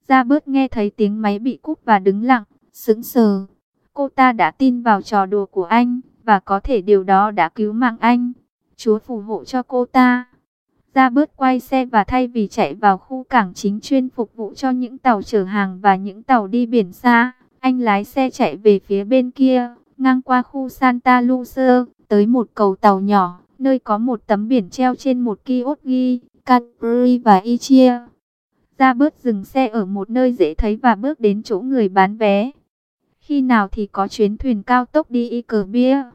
Robert nghe thấy tiếng máy bị cúp và đứng lặng, sững sờ. Cô ta đã tin vào trò đùa của anh, và có thể điều đó đã cứu mạng anh. Chúa phù hộ cho cô ta. Robert quay xe và thay vì chạy vào khu cảng chính chuyên phục vụ cho những tàu chở hàng và những tàu đi biển xa, anh lái xe chạy về phía bên kia, ngang qua khu Santa Lucia, tới một cầu tàu nhỏ, nơi có một tấm biển treo trên một kiosk ghi Cadbury và Ichia. Robert dừng xe ở một nơi dễ thấy và bước đến chỗ người bán vé. Khi nào thì có chuyến thuyền cao tốc đi Ikerbia?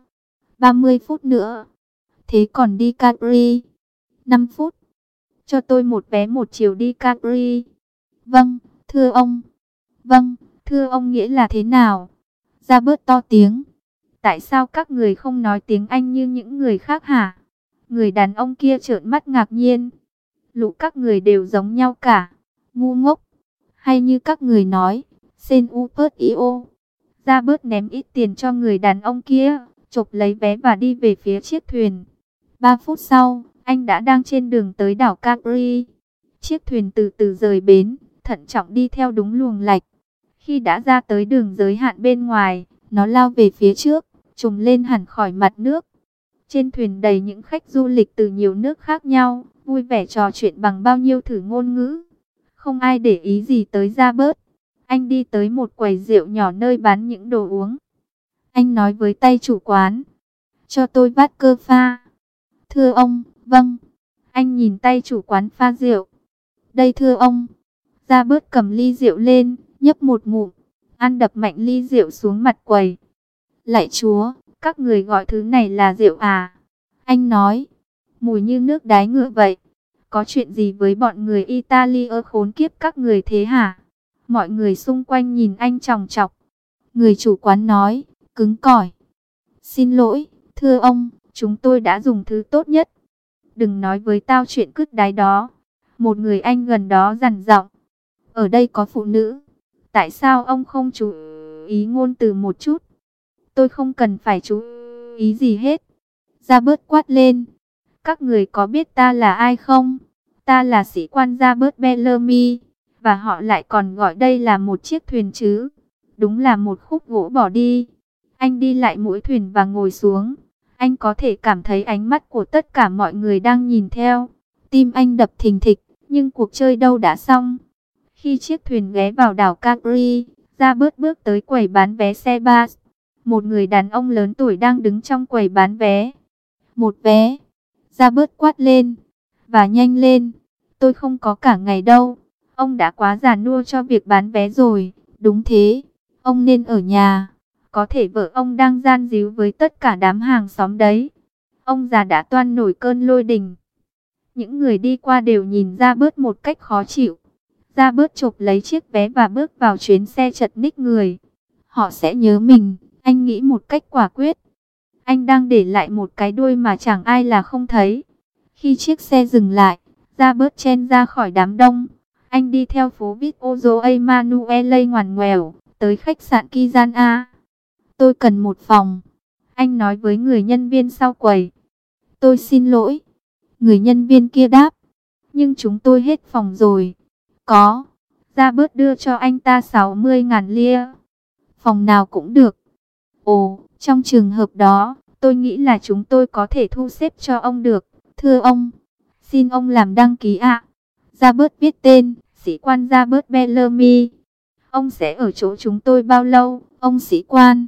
30 phút nữa. Thế còn đi Cadbury? 5 phút. Cho tôi một vé một chiều đi Cadbury. Vâng, thưa ông. Vâng, thưa ông nghĩa là thế nào? Robert to tiếng. Tại sao các người không nói tiếng Anh như những người khác hả? Người đàn ông kia trợn mắt ngạc nhiên. Lũ các người đều giống nhau cả. Ngu ngốc. Hay như các người nói, sen upert io. Robert ném ít tiền cho người đàn ông kia, chộp lấy vé và đi về phía chiếc thuyền. 3 phút sau, anh đã đang trên đường tới đảo Capri. Chiếc thuyền từ từ rời bến, thận trọng đi theo đúng luồng lạch. Khi đã ra tới đường giới hạn bên ngoài, nó lao về phía trước, trùng lên hẳn khỏi mặt nước. Trên thuyền đầy những khách du lịch từ nhiều nước khác nhau, vui vẻ trò chuyện bằng bao nhiêu thử ngôn ngữ. Không ai để ý gì tới Robert. Anh đi tới một quầy rượu nhỏ nơi bán những đồ uống. Anh nói với tay chủ quán, cho tôi vát cơ pha. Thưa ông, vâng. Anh nhìn tay chủ quán pha rượu. Đây thưa ông. Robert cầm ly rượu lên, nhấp một ngụm, ăn đập mạnh ly rượu xuống mặt quầy. Lạy Chúa, các người gọi thứ này là rượu à? Anh nói, mùi như nước đái ngựa vậy. Có chuyện gì với bọn người Italia khốn kiếp các người thế hả? Mọi người xung quanh nhìn anh chòng chọc. Người chủ quán nói, cứng cỏi. Xin lỗi, thưa ông, chúng tôi đã dùng thứ tốt nhất. Đừng nói với tao chuyện cứt đái đó. Một người anh gần đó dằn giọng. Ở đây có phụ nữ. Tại sao ông không chú ý ngôn từ một chút? Tôi không cần phải chú ý gì hết. Robert quát lên. Các người có biết ta là ai không? Ta là sĩ quan Robert Bellamy. Và họ lại còn gọi đây là một chiếc thuyền chứ. Đúng là một khúc gỗ bỏ đi. Anh đi lại mũi thuyền và ngồi xuống. Anh có thể cảm thấy ánh mắt của tất cả mọi người đang nhìn theo. Tim anh đập thình thịch, nhưng cuộc chơi đâu đã xong. Khi chiếc thuyền ghé vào đảo Capri, Robert bước tới quầy bán vé xe bus. Một người đàn ông lớn tuổi đang đứng trong quầy bán vé. Một vé. Robert quát lên. Và nhanh lên. Tôi không có cả ngày đâu. Ông đã quá già nua cho việc bán vé rồi. Đúng thế. Ông nên ở nhà. Có thể vợ ông đang gian díu với tất cả đám hàng xóm đấy. Ông già đã toan nổi cơn lôi đình. Những người đi qua đều nhìn Robert một cách khó chịu. Robert chộp lấy chiếc vé và bước vào chuyến xe chật ních người. Họ sẽ nhớ mình, anh nghĩ một cách quả quyết. Anh đang để lại một cái đuôi mà chẳng ai là không thấy. Khi chiếc xe dừng lại, Robert chen ra khỏi đám đông. Anh đi theo phố Vittorio Emanuele ngoằn ngoèo, tới khách sạn Kizana. Tôi cần một phòng. Anh nói với người nhân viên sau quầy. Tôi xin lỗi. Người nhân viên kia đáp. Nhưng chúng tôi hết phòng rồi. Có. Robert đưa cho anh ta 60.000 lia. Phòng nào cũng được. Ồ, trong trường hợp đó, tôi nghĩ là chúng tôi có thể thu xếp cho ông được. Thưa ông, xin ông làm đăng ký ạ. Robert viết tên, sĩ quan Robert Bellamy. Ông sẽ ở chỗ chúng tôi bao lâu, ông sĩ quan?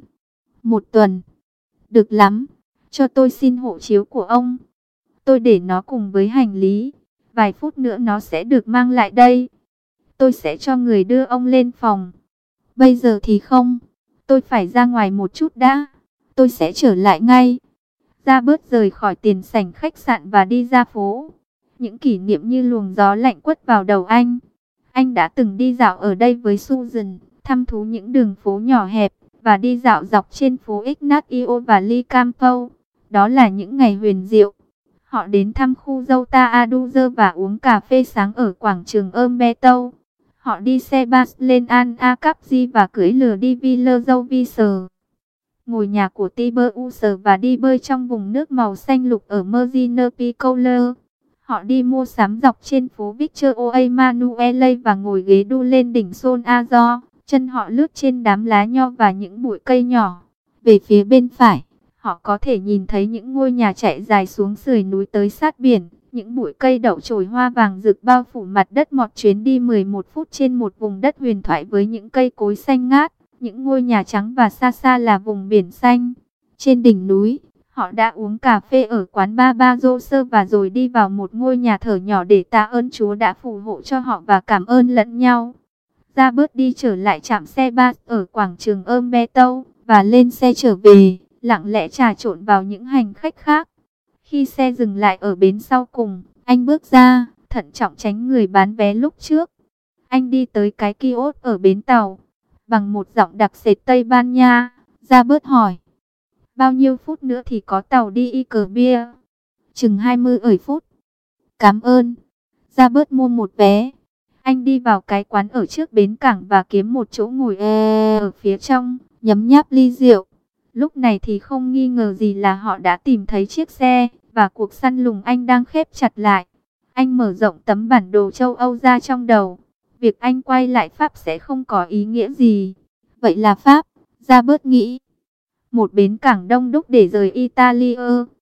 1 tuần. Được lắm, cho tôi xin hộ chiếu của ông. Tôi để nó cùng với hành lý. Vài phút nữa nó sẽ được mang lại đây. Tôi sẽ cho người đưa ông lên phòng. Bây giờ thì không. Tôi phải ra ngoài một chút đã. Tôi sẽ trở lại ngay. Robert rời khỏi tiền sảnh khách sạn và đi ra phố. Những kỷ niệm như luồng gió lạnh quất vào đầu anh. Anh đã từng đi dạo ở đây với Susan, thăm thú những đường phố nhỏ hẹp, và đi dạo dọc trên phố Ignazio và Licampo. Đó là những ngày huyền diệu. Họ đến thăm khu Jouta Aduzer và uống cà phê sáng ở quảng trường Umberto. Họ đi xe bus lên Anacapri và cưỡi lừa đi Villa Jovicer. Ngồi nhà của Tiburcio và đi bơi trong vùng nước màu xanh lục ở Marina Piccola. Họ đi mua sắm dọc trên phố Victor Emmanuel và ngồi ghế đu lên đỉnh Son Azor. Chân họ lướt trên đám lá nho và những bụi cây nhỏ. Về phía bên phải, họ có thể nhìn thấy những ngôi nhà chạy dài xuống sườn núi tới sát biển. Những bụi cây đậu chồi hoa vàng rực bao phủ mặt đất. Một chuyến đi 11 phút trên một vùng đất huyền thoại với những cây cối xanh ngát, những ngôi nhà trắng và xa xa là vùng biển xanh. Trên đỉnh núi, họ đã uống cà phê ở quán bar Barossa và rồi đi vào một ngôi nhà thờ nhỏ để tạ ơn Chúa đã phù hộ cho họ và cảm ơn lẫn nhau. Robert đi trở lại trạm xe bus ở quảng trường Umberto và lên xe trở về, lặng lẽ trà trộn vào những hành khách khác. Khi xe dừng lại ở bến sau cùng, anh bước ra, thận trọng tránh người bán vé lúc trước. Anh đi tới cái kiosk ở bến tàu. Bằng một giọng đặc sệt Tây Ban Nha, Robert hỏi: bao nhiêu phút nữa thì có tàu đi Ikerbia? Chừng 20 phút. Cảm ơn. Robert mua một vé. Anh đi vào cái quán ở trước bến cảng và kiếm một chỗ ngồi ở phía trong, nhấm nháp ly rượu. Lúc này thì không nghi ngờ gì là họ đã tìm thấy chiếc xe, và cuộc săn lùng anh đang khép chặt lại. Anh mở rộng tấm bản đồ châu Âu ra trong đầu. Việc anh quay lại Pháp sẽ không có ý nghĩa gì. Vậy là Pháp, Robert nghĩ. Một bến cảng đông đúc để rời Italia.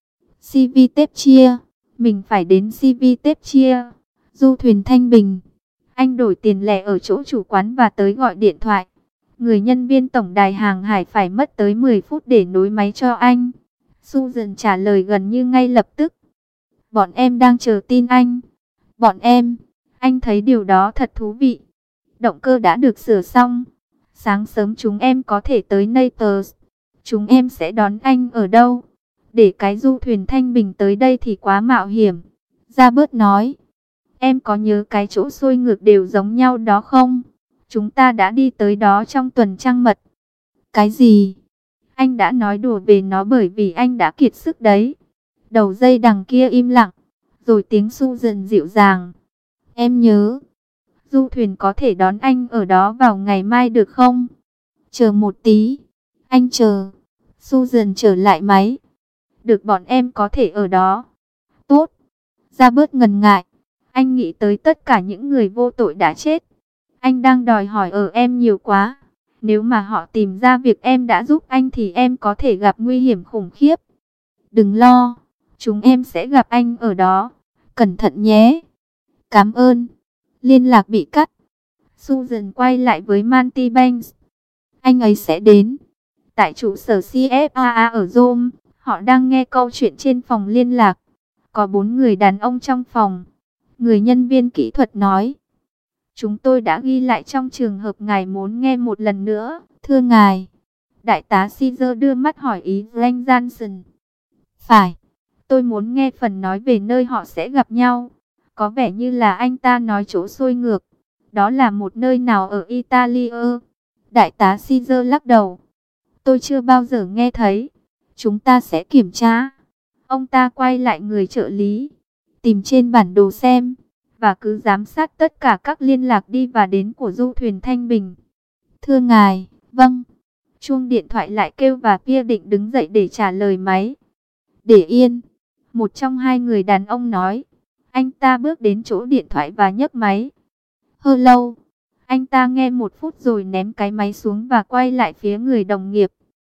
Civitavecchia. Mình phải đến Civitavecchia. Du thuyền Thanh Bình. Anh đổi tiền lẻ ở chỗ chủ quán và tới gọi điện thoại. Người nhân viên tổng đài hàng hải phải mất tới 10 phút để nối máy cho anh. Susan trả lời gần như ngay lập tức. Bọn em đang chờ tin anh. Bọn em, anh thấy điều đó thật thú vị. Động cơ đã được sửa xong. Sáng sớm chúng em có thể tới Naples. Chúng em sẽ đón anh ở đâu? Để cái du thuyền Thanh Bình tới đây thì quá mạo hiểm. Robert nói. Em có nhớ cái chỗ xuôi ngược đều giống nhau đó không? Chúng ta đã đi tới đó trong tuần trăng mật. Cái gì? Anh đã nói đùa về nó bởi vì anh đã kiệt sức đấy. Đầu dây đằng kia im lặng. Rồi tiếng Susan dịu dàng. Em nhớ. Du thuyền có thể đón anh ở đó vào ngày mai được không? Chờ một tí. Anh chờ. Susan trở lại máy. Được, bọn em có thể ở đó. Tốt. Robert ngần ngại. Anh nghĩ tới tất cả những người vô tội đã chết. Anh đang đòi hỏi ở em nhiều quá. Nếu mà họ tìm ra việc em đã giúp anh thì em có thể gặp nguy hiểm khủng khiếp. Đừng lo. Chúng em sẽ gặp anh ở đó. Cẩn thận nhé. Cảm ơn. Liên lạc bị cắt. Susan quay lại với Manty Banks. Anh ấy sẽ đến. Tại trụ sở CFAA ở Rome, họ đang nghe câu chuyện trên phòng liên lạc. Có 4 người đàn ông trong phòng. Người nhân viên kỹ thuật nói. Chúng tôi đã ghi lại trong trường hợp ngài muốn nghe một lần nữa. Thưa ngài. Đại tá Caesar đưa mắt hỏi ý Frank Johnson. Phải. Tôi muốn nghe phần nói về nơi họ sẽ gặp nhau. Có vẻ như là anh ta nói chỗ xuôi ngược. Đó là một nơi nào ở Italia? Đại tá Caesar lắc đầu. Tôi chưa bao giờ nghe thấy. Chúng ta sẽ kiểm tra. Ông ta quay lại người trợ lý. Tìm trên bản đồ xem. Và cứ giám sát tất cả các liên lạc đi và đến của du thuyền Thanh Bình. Thưa ngài, vâng. Chuông điện thoại lại kêu và Pierre định đứng dậy để trả lời máy. Để yên. Một trong hai người đàn ông nói. Anh ta bước đến chỗ điện thoại và nhấc máy. Hello. Anh ta nghe 1 phút rồi ném cái máy xuống và quay lại phía người đồng nghiệp.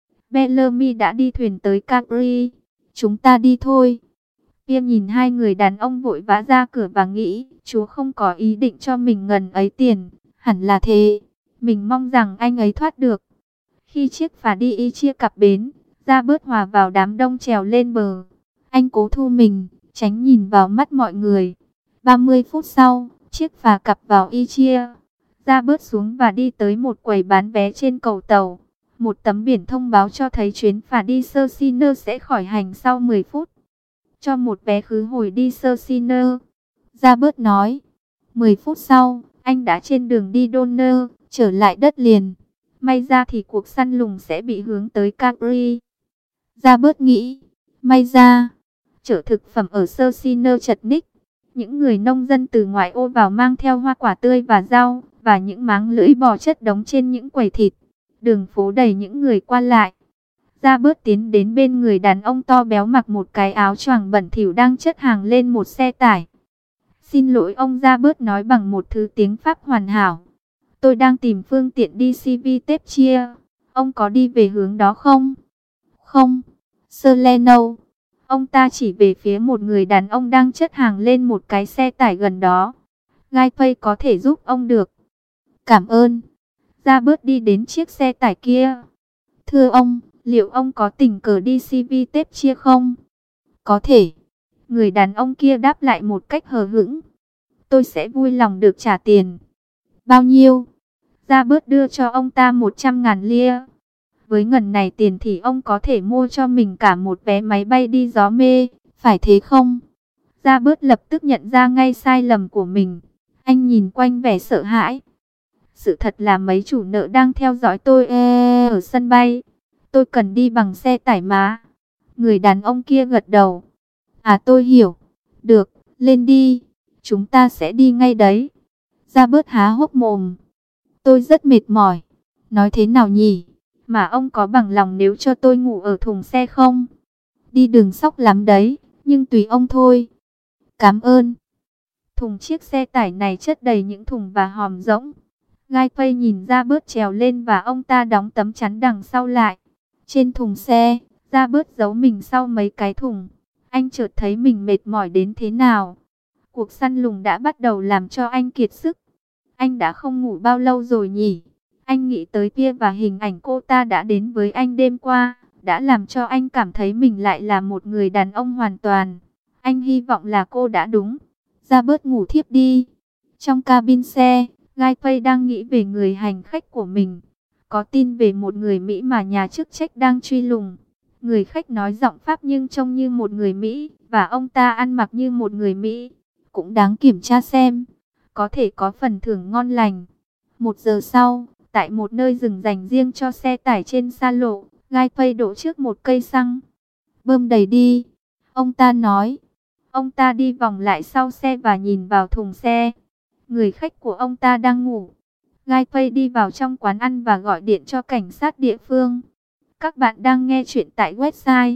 Bellamy đã đi thuyền tới Capri. Chúng ta đi thôi. Pierre nhìn hai người đàn ông vội vã ra cửa và nghĩ, Chúa không có ý định cho mình ngần ấy tiền, hẳn là thế. Mình mong rằng anh ấy thoát được. Khi chiếc phà đi y chia cập bến, ra bớt hòa vào đám đông trèo lên bờ. Anh cố thu mình, tránh nhìn vào mắt mọi người. 30 phút sau, chiếc phà cập vào y chia. Ra bớt xuống và đi tới một quầy bán vé trên cầu tàu. Một tấm biển thông báo cho thấy chuyến phà đi Sicily sẽ khởi hành sau 10 phút. Cho một vé khứ hồi đi Sicily. Robert nói. 10 phút sau, anh đã trên đường đi Donner, trở lại đất liền. May ra thì cuộc săn lùng sẽ bị hướng tới Capri. Robert nghĩ, may ra, chở thực phẩm ở Sicily chật ních. Những người nông dân từ ngoại ô vào mang theo hoa quả tươi và rau, và những máng lưỡi bò chất đống trên những quầy thịt. Đường phố đầy những người qua lại. Robert tiến đến bên người đàn ông to béo mặc một cái áo choàng bẩn thỉu đang chất hàng lên một xe tải. Xin lỗi, ông Robert nói bằng một thứ tiếng Pháp hoàn hảo. Tôi đang tìm phương tiện đi Civitepchia. Ông có đi về hướng đó không? Không. Sir Leno. Ông ta chỉ về phía một người đàn ông đang chất hàng lên một cái xe tải gần đó. Guy Fawkes có thể giúp ông được. Cảm ơn. Robert đi đến chiếc xe tải kia. Thưa ông, liệu ông có tình cờ đi Civitepchia không? Có thể. Người đàn ông kia đáp lại một cách hờ hững. Tôi sẽ vui lòng được trả tiền. Bao nhiêu? Robert đưa cho ông ta 100.000 lia. Với ngần này tiền thì ông có thể mua cho mình cả một vé máy bay đi gió mê, phải thế không? Robert lập tức nhận ra ngay sai lầm của mình. Anh nhìn quanh vẻ sợ hãi. Sự thật là mấy chủ nợ đang theo dõi tôi ở sân bay. Tôi cần đi bằng xe tải mà. Người đàn ông kia gật đầu. À, tôi hiểu. Được, lên đi. Chúng ta sẽ đi ngay đấy. Robert há hốc mồm. Tôi rất mệt mỏi. Nói thế nào nhỉ? Mà ông có bằng lòng nếu cho tôi ngủ ở thùng xe không? Đi đường sóc lắm đấy, nhưng tùy ông thôi. Cảm ơn. Thùng chiếc xe tải này chất đầy những thùng và hòm rỗng. Guy Fawkes nhìn Robert trèo lên và ông ta đóng tấm chắn đằng sau lại. Trên thùng xe, Robert giấu mình sau mấy cái thùng. Anh chợt thấy mình mệt mỏi đến thế nào. Cuộc săn lùng đã bắt đầu làm cho anh kiệt sức. Anh đã không ngủ bao lâu rồi nhỉ? Anh nghĩ tới Pia và hình ảnh cô ta đã đến với anh đêm qua, đã làm cho anh cảm thấy mình lại là một người đàn ông hoàn toàn. Anh hy vọng là cô đã đúng. Robert ngủ thiếp đi. Trong cabin xe, Guy Fawkes đang nghĩ về người hành khách của mình. Có tin về một người Mỹ mà nhà chức trách đang truy lùng. Người khách nói giọng Pháp nhưng trông như một người Mỹ, và ông ta ăn mặc như một người Mỹ. Cũng đáng kiểm tra xem. Có thể có phần thưởng ngon lành. 1 giờ sau, tại một nơi dừng dành riêng cho xe tải trên xa lộ, Guy Fawkes đổ trước một cây xăng. Bơm đầy đi, ông ta nói. Ông ta đi vòng lại sau xe và nhìn vào thùng xe. Người khách của ông ta đang ngủ. Guy Fawkes đi vào trong quán ăn và gọi điện cho cảnh sát địa phương. Các bạn đang nghe chuyện tại website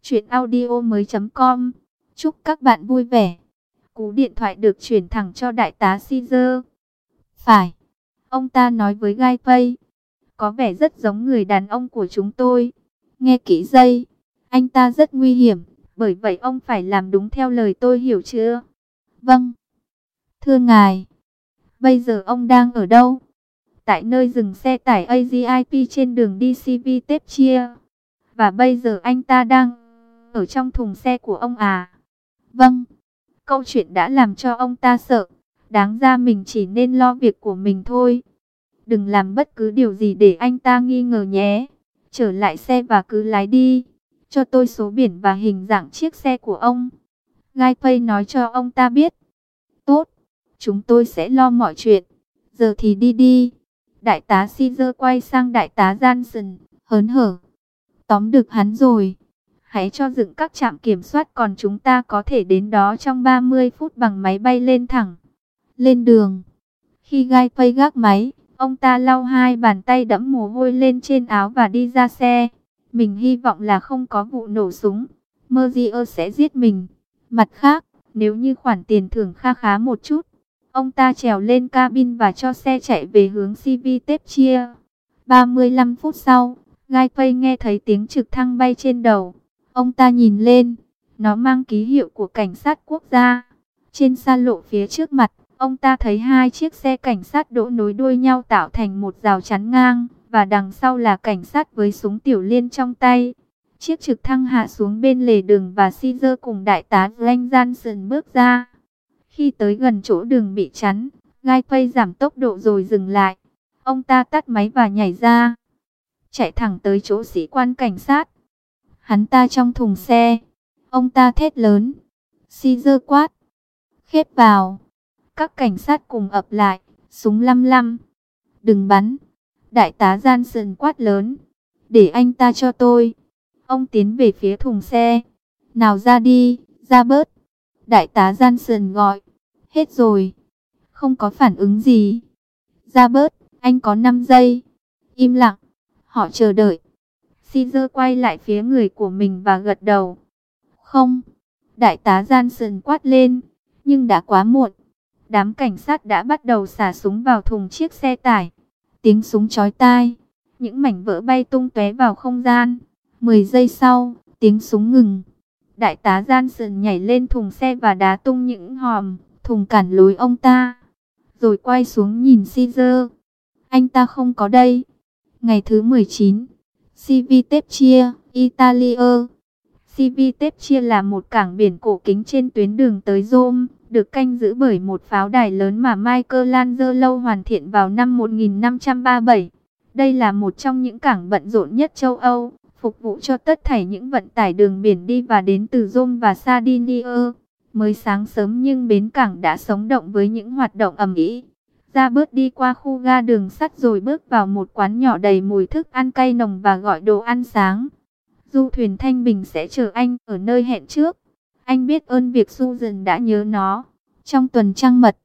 chuyenaudio.com. Chúc các bạn vui vẻ. Cú điện thoại được chuyển thẳng cho đại tá Caesar. Phải. Ông ta nói với Guy Fawkes. Có vẻ rất giống người đàn ông của chúng tôi. Nghe kỹ dây. Anh ta rất nguy hiểm. Bởi vậy ông phải làm đúng theo lời tôi, hiểu chưa? Vâng. Thưa ngài. Bây giờ ông đang ở đâu? Tại nơi dừng xe tải AGIP trên đường đi Civitepchia. Và bây giờ anh ta đang ở trong thùng xe của ông à? Vâng. Câu chuyện đã làm cho ông ta sợ. Đáng ra mình chỉ nên lo việc của mình thôi. Đừng làm bất cứ điều gì để anh ta nghi ngờ nhé. Trở lại xe và cứ lái đi. Cho tôi số biển và hình dạng chiếc xe của ông. Guy Fawkes nói cho ông ta biết. Tốt, chúng tôi sẽ lo mọi chuyện. Giờ thì đi đi. Đại tá Caesar quay sang đại tá Johnson, hớn hở. Tóm được hắn rồi. Hãy cho dựng các trạm kiểm soát, còn chúng ta có thể đến đó trong 30 phút bằng máy bay lên thẳng. Lên đường. Khi Guy Fawkes gác máy, ông ta lau hai bàn tay đẫm mồ hôi lên trên áo và đi ra xe. Mình hy vọng là không có vụ nổ súng. Mercier sẽ giết mình. Mặt khác, nếu như khoản tiền thưởng kha khá một chút, ông ta trèo lên cabin và cho xe chạy về hướng Civitepchia. 35 phút sau, Guy Fawkes nghe thấy tiếng trực thăng bay trên đầu. Ông ta nhìn lên, nó mang ký hiệu của cảnh sát quốc gia. Trên xa lộ phía trước mặt, ông ta thấy hai chiếc xe cảnh sát đỗ nối đuôi nhau tạo thành một rào chắn ngang, và đằng sau là cảnh sát với súng tiểu liên trong tay. Chiếc trực thăng hạ xuống bên lề đường và Caesar cùng đại tá Frank Johnson bước ra. Khi tới gần chỗ đường bị chắn, Guy Fawkes giảm tốc độ rồi dừng lại. Ông ta tắt máy và nhảy ra, chạy thẳng tới chỗ sĩ quan cảnh sát. Hắn ta trong thùng xe. Ông ta thét lớn. Caesar quát. Khép vào. Các cảnh sát cùng ập lại, súng lăm lăm. Đừng bắn. Đại tá Johnson quát lớn. Để anh ta cho tôi. Ông tiến về phía thùng xe. Nào ra đi, ra bớt. Đại tá Johnson gọi. Hết rồi. Không có phản ứng gì. Ra bớt, anh có 5 giây. Im lặng. Họ chờ đợi. Caesar quay lại phía người của mình và gật đầu. Không. Đại tá Johnson quát lên. Nhưng đã quá muộn. Đám cảnh sát đã bắt đầu xả súng vào thùng chiếc xe tải. Tiếng súng chói tai, những mảnh vỡ bay tung tóe vào không gian. 10 giây sau, tiếng súng ngừng. Đại tá Johnson nhảy lên thùng xe và đá tung những hòm thùng cản lối ông ta. Rồi quay xuống nhìn Caesar. Anh ta không có đây. Ngày thứ 19, Civitavecchia, Italia. Civitavecchia là một cảng biển cổ kính trên tuyến đường tới Rome, được canh giữ bởi một pháo đài lớn mà Michelangelo hoàn thiện vào năm 1537. Đây là một trong những cảng bận rộn nhất châu Âu, phục vụ cho tất thảy những vận tải đường biển đi và đến từ Rome và Sardinia. Mới sáng sớm nhưng bến cảng đã sống động với những hoạt động ầm ĩ. Robert đi qua khu ga đường sắt rồi bước vào một quán nhỏ đầy mùi thức ăn cay nồng và gọi đồ ăn sáng. Du thuyền Thanh Bình sẽ chờ anh ở nơi hẹn trước. Anh biết ơn việc Susan đã nhớ nó. Trong tuần trăng mật,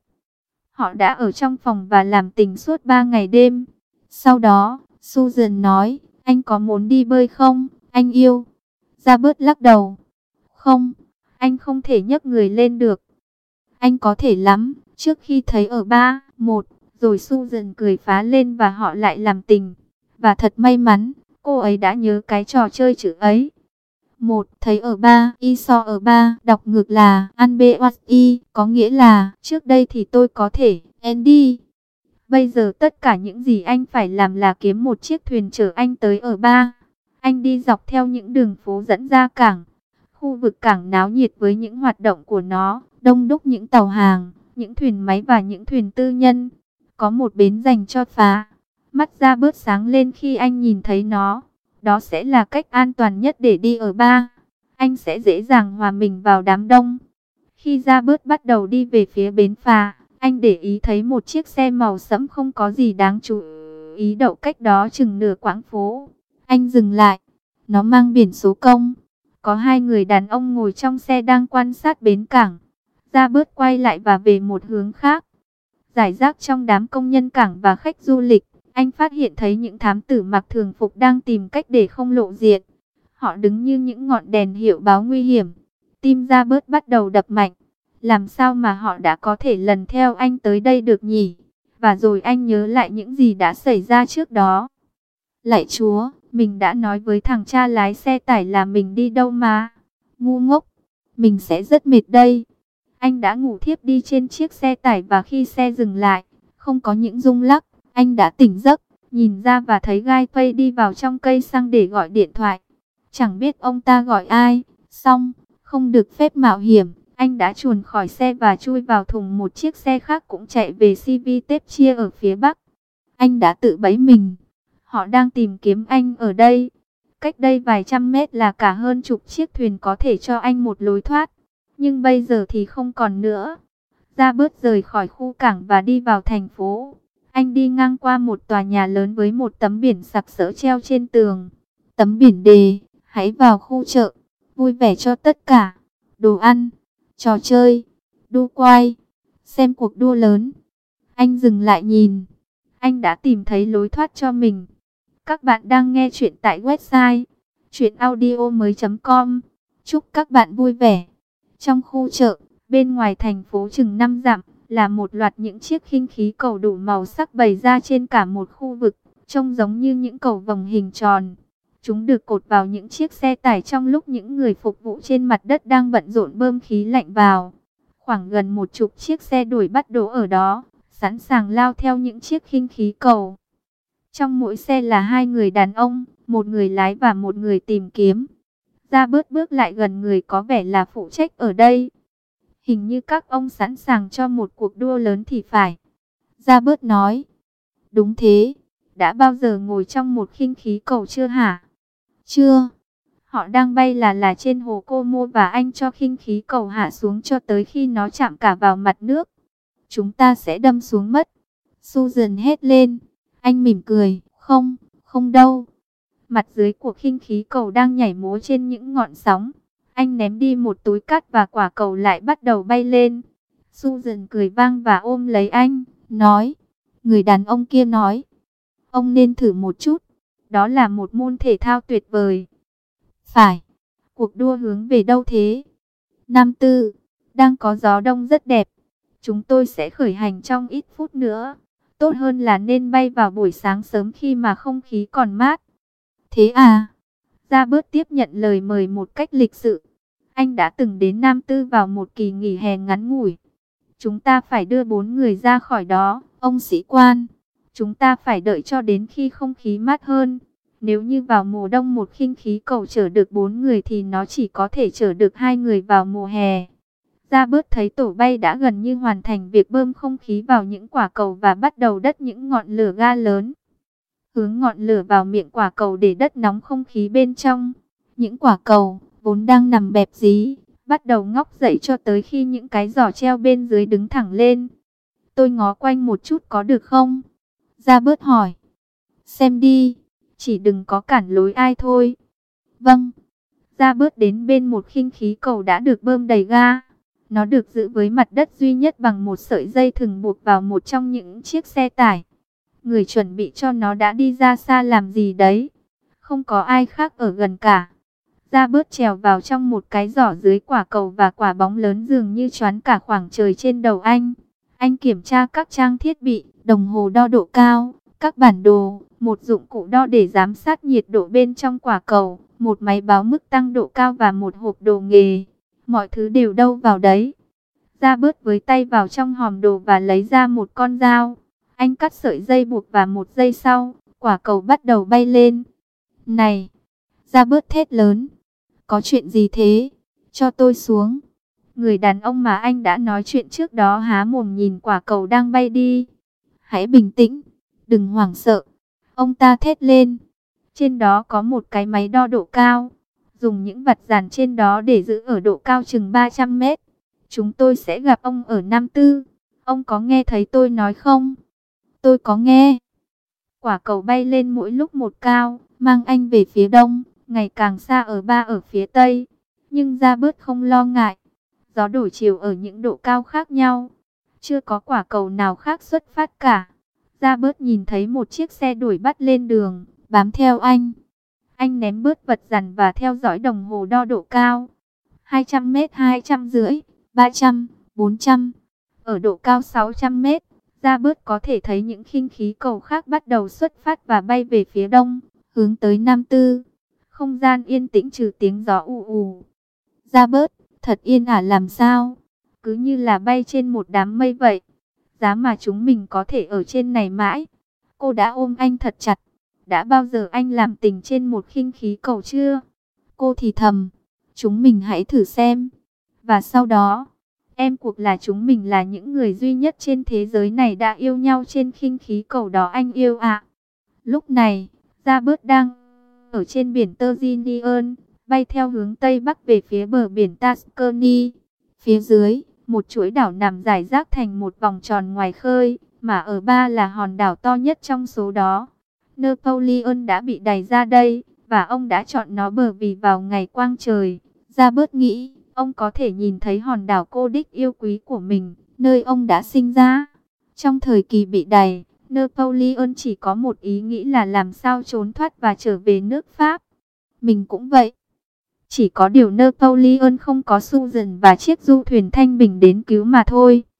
họ đã ở trong phòng và làm tình suốt 3 ngày đêm. Sau đó, Susan nói, anh có muốn đi bơi không, anh yêu? Robert lắc đầu. Không, anh không thể nhấc người lên được. Anh có thể lắm, trước khi thấy ở ba, một, rồi Susan cười phá lên và họ lại làm tình. Và thật may mắn, cô ấy đã nhớ cái trò chơi chữ ấy. Một, thấy ở ba, y so ở ba, đọc ngược là Anbeosi, có nghĩa là trước đây thì tôi có thể, Andy. Bây giờ tất cả những gì anh phải làm là kiếm một chiếc thuyền chở anh tới ở ba. Anh đi dọc theo những đường phố dẫn ra cảng. Khu vực cảng náo nhiệt với những hoạt động của nó, đông đúc những tàu hàng, những thuyền máy và những thuyền tư nhân. Có một bến dành cho phá. Mắt ra bớt sáng lên khi anh nhìn thấy nó. Đó sẽ là cách an toàn nhất để đi ở ba. Anh sẽ dễ dàng hòa mình vào đám đông. Khi ra bớt bắt đầu đi về phía bến phà, anh để ý thấy một chiếc xe màu sẫm không có gì đáng chú ý đậu cách đó chừng nửa quãng phố. Anh dừng lại. Nó mang biển số công. Có 2 người đàn ông ngồi trong xe đang quan sát bến cảng. Ra bớt quay lại và về một hướng khác. Rải rác trong đám công nhân cảng và khách du lịch, anh phát hiện thấy những thám tử mặc thường phục đang tìm cách để không lộ diện. Họ đứng như những ngọn đèn hiệu báo nguy hiểm. Tim ra bớt bắt đầu đập mạnh. Làm sao mà họ đã có thể lần theo anh tới đây được nhỉ? Và rồi anh nhớ lại những gì đã xảy ra trước đó. Lạy Chúa, mình đã nói với thằng cha lái xe tải là mình đi đâu mà. Ngu ngốc, mình sẽ rất mệt đây. Anh đã ngủ thiếp đi trên chiếc xe tải và khi xe dừng lại, không có những rung lắc, anh đã tỉnh giấc, nhìn ra và thấy Guy Fawkes đi vào trong cây xăng để gọi điện thoại. Chẳng biết ông ta gọi ai, xong, không được phép mạo hiểm, anh đã chuồn khỏi xe và chui vào thùng một chiếc xe khác cũng chạy về Civitavecchia ở phía bắc. Anh đã tự bẫy mình. Họ đang tìm kiếm anh ở đây. Cách đây vài trăm mét là cả hơn chục chiếc thuyền có thể cho anh một lối thoát. Nhưng bây giờ thì không còn nữa. Ra bớt rời khỏi khu cảng và đi vào thành phố. Anh đi ngang qua một tòa nhà lớn với một tấm biển sặc sỡ treo trên tường. Tấm biển đề, hãy vào khu chợ, vui vẻ cho tất cả. Đồ ăn, trò chơi, đu quay, xem cuộc đua lớn. Anh dừng lại nhìn. Anh đã tìm thấy lối thoát cho mình. Các bạn đang nghe chuyện tại website chuyenaudio.com. Chúc các bạn vui vẻ. Trong khu chợ, bên ngoài thành phố chừng 5 dặm, là một loạt những chiếc khinh khí cầu đủ màu sắc bày ra trên cả một khu vực, trông giống như những cầu vồng hình tròn. Chúng được cột vào những chiếc xe tải trong lúc những người phục vụ trên mặt đất đang bận rộn bơm khí lạnh vào. Khoảng gần 10 chiếc xe đuổi bắt đỗ ở đó, sẵn sàng lao theo những chiếc khinh khí cầu. Trong mỗi xe là 2 người đàn ông, một người lái và một người tìm kiếm. Ra bớt bước lại gần người có vẻ là phụ trách ở đây. Hình như các ông sẵn sàng cho một cuộc đua lớn thì phải. Ra bớt nói. Đúng thế. Đã bao giờ ngồi trong một khinh khí cầu chưa hả? Chưa. Họ đang bay là trên hồ Como và anh cho khinh khí cầu hạ xuống cho tới khi nó chạm cả vào mặt nước. Chúng ta sẽ đâm xuống mất. Susan hét lên. Anh mỉm cười. Không, không đâu. Mặt dưới của khinh khí cầu đang nhảy múa trên những ngọn sóng. Anh ném đi một túi cát và quả cầu lại bắt đầu bay lên. Susan cười vang và ôm lấy anh, nói. Người đàn ông kia nói. Ông nên thử một chút. Đó là một môn thể thao tuyệt vời. Phải. Cuộc đua hướng về đâu thế? Nam Tư. Đang có gió đông rất đẹp. Chúng tôi sẽ khởi hành trong ít phút nữa. Tốt hơn là nên bay vào buổi sáng sớm khi mà không khí còn mát. Thế à? Robert tiếp nhận lời mời một cách lịch sự. Anh đã từng đến Nam Tư vào một kỳ nghỉ hè ngắn ngủi. Chúng ta phải đưa 4 người ra khỏi đó, ông sĩ quan. Chúng ta phải đợi cho đến khi không khí mát hơn. Nếu như vào mùa đông một khinh khí cầu chở được 4 người thì nó chỉ có thể chở được 2 người vào mùa hè. Robert thấy tổ bay đã gần như hoàn thành việc bơm không khí vào những quả cầu và bắt đầu đất những ngọn lửa ga lớn. Hướng ngọn lửa vào miệng quả cầu để đất nóng không khí bên trong. Những quả cầu, vốn đang nằm bẹp dí, bắt đầu ngóc dậy cho tới khi những cái giỏ treo bên dưới đứng thẳng lên. Tôi ngó quanh một chút có được không? Robert hỏi. Xem đi, chỉ đừng có cản lối ai thôi. Vâng. Robert đến bên một khinh khí cầu đã được bơm đầy ga. Nó được giữ với mặt đất duy nhất bằng một sợi dây thừng buộc vào một trong những chiếc xe tải. Người chuẩn bị cho nó đã đi ra xa làm gì đấy. Không có ai khác ở gần cả. Robert trèo vào trong một cái giỏ dưới quả cầu và quả bóng lớn dường như choán cả khoảng trời trên đầu anh. Anh kiểm tra các trang thiết bị, đồng hồ đo độ cao, các bản đồ, một dụng cụ đo để giám sát nhiệt độ bên trong quả cầu, một máy báo mức tăng độ cao và một hộp đồ nghề. Mọi thứ đều đâu vào đấy. Robert với tay vào trong hòm đồ và lấy ra một con dao. Anh cắt sợi dây buộc và một giây sau, quả cầu bắt đầu bay lên. Này! Robert thét lớn. Có chuyện gì thế? Cho tôi xuống. Người đàn ông mà anh đã nói chuyện trước đó há mồm nhìn quả cầu đang bay đi. Hãy bình tĩnh, đừng hoảng sợ. Ông ta thét lên. Trên đó có một cái máy đo độ cao. Dùng những vật dàn trên đó để giữ ở độ cao chừng 300 mét. Chúng tôi sẽ gặp ông ở Nam Tư. Ông có nghe thấy tôi nói không? Tôi có nghe. Quả cầu bay lên mỗi lúc một cao, mang anh về phía đông, ngày càng xa ở phía tây. Nhưng Robert không lo ngại. Gió đổi chiều ở những độ cao khác nhau. Chưa có quả cầu nào khác xuất phát cả. Robert nhìn thấy một chiếc xe đuổi bắt lên đường, bám theo anh. Anh ném bớt vật dằn và theo dõi đồng hồ đo độ cao. 200 mét, 250, 300, 400. Ở độ cao 600 mét, Robert có thể thấy những khinh khí cầu khác bắt đầu xuất phát và bay về phía đông, hướng tới Nam Tư. Không gian yên tĩnh trừ tiếng gió ù ù. Robert, thật yên ả làm sao? Cứ như là bay trên một đám mây vậy. Giá mà chúng mình có thể ở trên này mãi. Cô đã ôm anh thật chặt. Đã bao giờ anh làm tình trên một khinh khí cầu chưa? Cô thì thầm. Chúng mình hãy thử xem. Và sau đó, em cuộc là chúng mình là những người duy nhất trên thế giới này đã yêu nhau trên khinh khí cầu đó anh yêu ạ. Lúc này, Robert đang ở trên biển Tyrrhenian, bay theo hướng Tây Bắc về phía bờ biển Tuscany. Phía dưới, một chuỗi đảo nằm rải rác thành một vòng tròn ngoài khơi, mà ở ba là hòn đảo to nhất trong số đó. Napoleon đã bị đày ra đây, và ông đã chọn nó bởi vì vào ngày quang trời, Robert nghĩ, ông có thể nhìn thấy hòn đảo cô đích yêu quý của mình, nơi ông đã sinh ra. Trong thời kỳ bị đày, Napoleon chỉ có một ý nghĩ là làm sao trốn thoát và trở về nước Pháp. Mình cũng vậy. Chỉ có điều Napoleon không có Susan và chiếc du thuyền Thanh Bình đến cứu mà thôi.